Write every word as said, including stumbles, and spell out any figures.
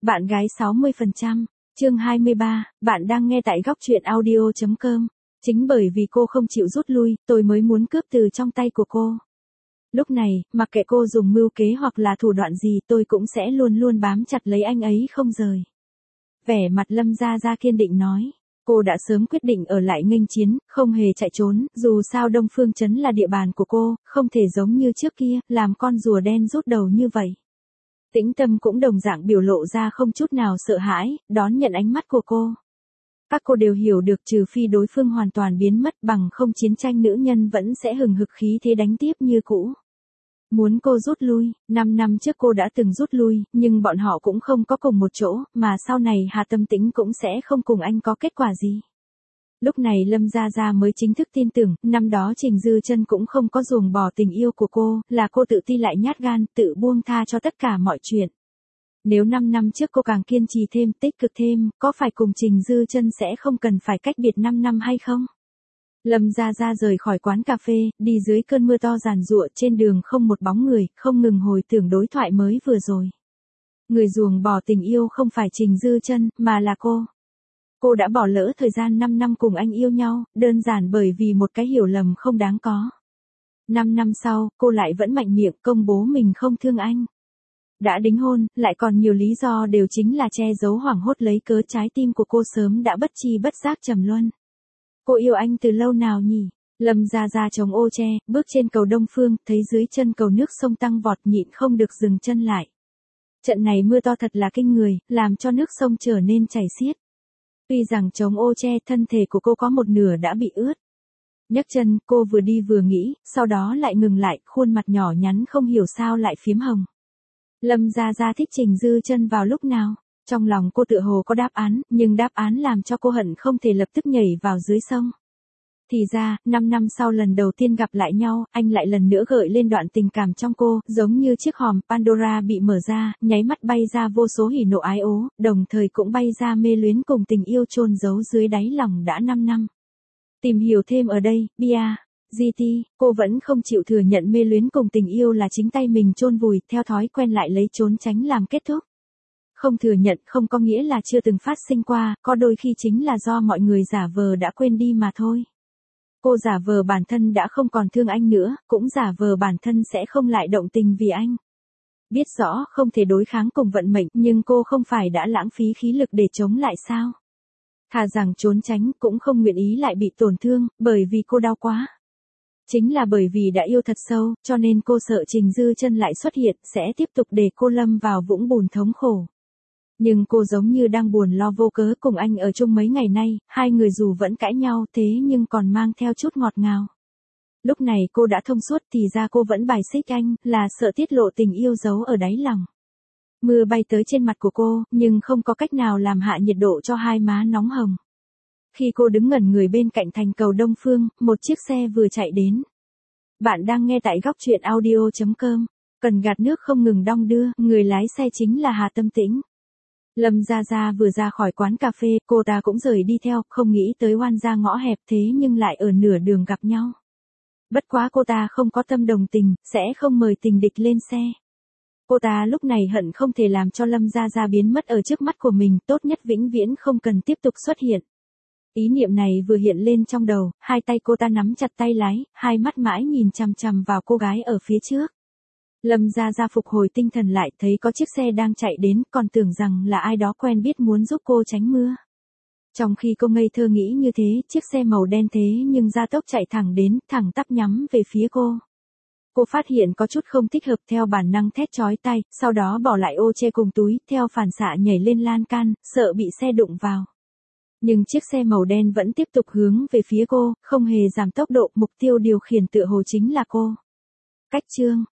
Bạn gái sáu mươi phần trăm, chương hai mươi ba, bạn đang nghe tại góc truyện audio chấm com. Chính bởi vì cô không chịu rút lui, tôi mới muốn cướp từ trong tay của cô. Lúc này, mặc kệ cô dùng mưu kế hoặc là thủ đoạn gì, tôi cũng sẽ luôn luôn bám chặt lấy anh ấy không rời. Vẻ mặt Lâm Gia Gia kiên định nói. Cô đã sớm quyết định ở lại nghênh chiến, không hề chạy trốn, dù sao Đông Phương Trấn là địa bàn của cô, không thể giống như trước kia, làm con rùa đen rút đầu như vậy. Tĩnh Tâm cũng đồng dạng biểu lộ ra không chút nào sợ hãi, đón nhận ánh mắt của cô. Các cô đều hiểu được trừ phi đối phương hoàn toàn biến mất, bằng không chiến tranh nữ nhân vẫn sẽ hừng hực khí thế đánh tiếp như cũ. Muốn cô rút lui, năm năm trước cô đã từng rút lui, nhưng bọn họ cũng không có cùng một chỗ, mà sau này Hà Tâm Tĩnh cũng sẽ không cùng anh có kết quả gì. Lúc này Lâm Gia Gia mới chính thức tin tưởng, năm đó Trình Dư Chân cũng không có ruồng bỏ tình yêu của cô, là cô tự ti lại nhát gan, tự buông tha cho tất cả mọi chuyện. Nếu năm năm trước cô càng kiên trì thêm, tích cực thêm, có phải cùng Trình Dư Chân sẽ không cần phải cách biệt năm năm hay không? Lâm Gia Gia rời khỏi quán cà phê, đi dưới cơn mưa to giàn giụa, trên đường không một bóng người, không ngừng hồi tưởng đối thoại mới vừa rồi. Người ruồng bỏ tình yêu không phải Trình Dư Chân, mà là cô. Cô đã bỏ lỡ thời gian năm năm cùng anh yêu nhau, đơn giản bởi vì một cái hiểu lầm không đáng có. Năm năm sau, cô lại vẫn mạnh miệng công bố mình không thương anh. Đã đính hôn, lại còn nhiều lý do đều chính là che giấu hoảng hốt lấy cớ trái tim của cô sớm đã bất chi bất giác trầm luân. Cô yêu anh từ lâu nào nhỉ? Lâm Gia Gia chống ô che, bước trên cầu Đông Phương, thấy dưới chân cầu nước sông tăng vọt, nhịn không được dừng chân lại. Trận này mưa to thật là kinh người, làm cho nước sông trở nên chảy xiết. Tuy rằng chống ô che, thân thể của cô có một nửa đã bị ướt. Nhấc chân, cô vừa đi vừa nghĩ, sau đó lại ngừng lại, khuôn mặt nhỏ nhắn không hiểu sao lại phiếm hồng. Lâm Gia Gia thích Trình Dư Chân vào lúc nào? Trong lòng cô tựa hồ có đáp án, nhưng đáp án làm cho cô hận không thể lập tức nhảy vào dưới sông. Thì ra, năm năm sau lần đầu tiên gặp lại nhau, anh lại lần nữa gợi lên đoạn tình cảm trong cô, giống như chiếc hòm Pandora bị mở ra, nháy mắt bay ra vô số hỉ nộ ái ố, đồng thời cũng bay ra mê luyến cùng tình yêu chôn giấu dưới đáy lòng đã năm năm. Tìm hiểu thêm ở đây, Bia, giê tê, cô vẫn không chịu thừa nhận mê luyến cùng tình yêu là chính tay mình chôn vùi, theo thói quen lại lấy trốn tránh làm kết thúc. Không thừa nhận không có nghĩa là chưa từng phát sinh qua, có đôi khi chính là do mọi người giả vờ đã quên đi mà thôi. Cô giả vờ bản thân đã không còn thương anh nữa, cũng giả vờ bản thân sẽ không lại động tình vì anh. Biết rõ không thể đối kháng cùng vận mệnh, nhưng cô không phải đã lãng phí khí lực để chống lại sao? Thà rằng trốn tránh cũng không nguyện ý lại bị tổn thương, bởi vì cô đau quá. Chính là bởi vì đã yêu thật sâu, cho nên cô sợ Trình Dư Chân lại xuất hiện, sẽ tiếp tục để cô lâm vào vũng bùn thống khổ. Nhưng cô giống như đang buồn lo vô cớ cùng anh ở chung mấy ngày nay, hai người dù vẫn cãi nhau thế nhưng còn mang theo chút ngọt ngào. Lúc này cô đã thông suốt thì ra cô vẫn bài xích anh, là sợ tiết lộ tình yêu giấu ở đáy lòng. Mưa bay tới trên mặt của cô, nhưng không có cách nào làm hạ nhiệt độ cho hai má nóng hồng. Khi cô đứng ngẩn người bên cạnh thành cầu Đông Phương, một chiếc xe vừa chạy đến. Bạn đang nghe tại góc truyện audio chấm com. Cần gạt nước không ngừng đong đưa, người lái xe chính là Hà Tâm Tĩnh. Lâm Gia Gia vừa ra khỏi quán cà phê, cô ta cũng rời đi theo, không nghĩ tới oan gia ngõ hẹp thế nhưng lại ở nửa đường gặp nhau. Bất quá cô ta không có tâm đồng tình, sẽ không mời tình địch lên xe. Cô ta lúc này hận không thể làm cho Lâm Gia Gia biến mất ở trước mắt của mình, tốt nhất vĩnh viễn không cần tiếp tục xuất hiện. Ý niệm này vừa hiện lên trong đầu, hai tay cô ta nắm chặt tay lái, hai mắt mãi nhìn chằm chằm vào cô gái ở phía trước. Lâm Gia Gia phục hồi tinh thần lại, thấy có chiếc xe đang chạy đến, còn tưởng rằng là ai đó quen biết muốn giúp cô tránh mưa. Trong khi cô ngây thơ nghĩ như thế, chiếc xe màu đen thế nhưng gia tốc chạy thẳng đến, thẳng tắp nhắm về phía cô. Cô phát hiện có chút không thích hợp, theo bản năng thét chói tai, sau đó bỏ lại ô che cùng túi, theo phản xạ nhảy lên lan can, sợ bị xe đụng vào. Nhưng chiếc xe màu đen vẫn tiếp tục hướng về phía cô, không hề giảm tốc độ, mục tiêu điều khiển tựa hồ chính là cô. Cách chương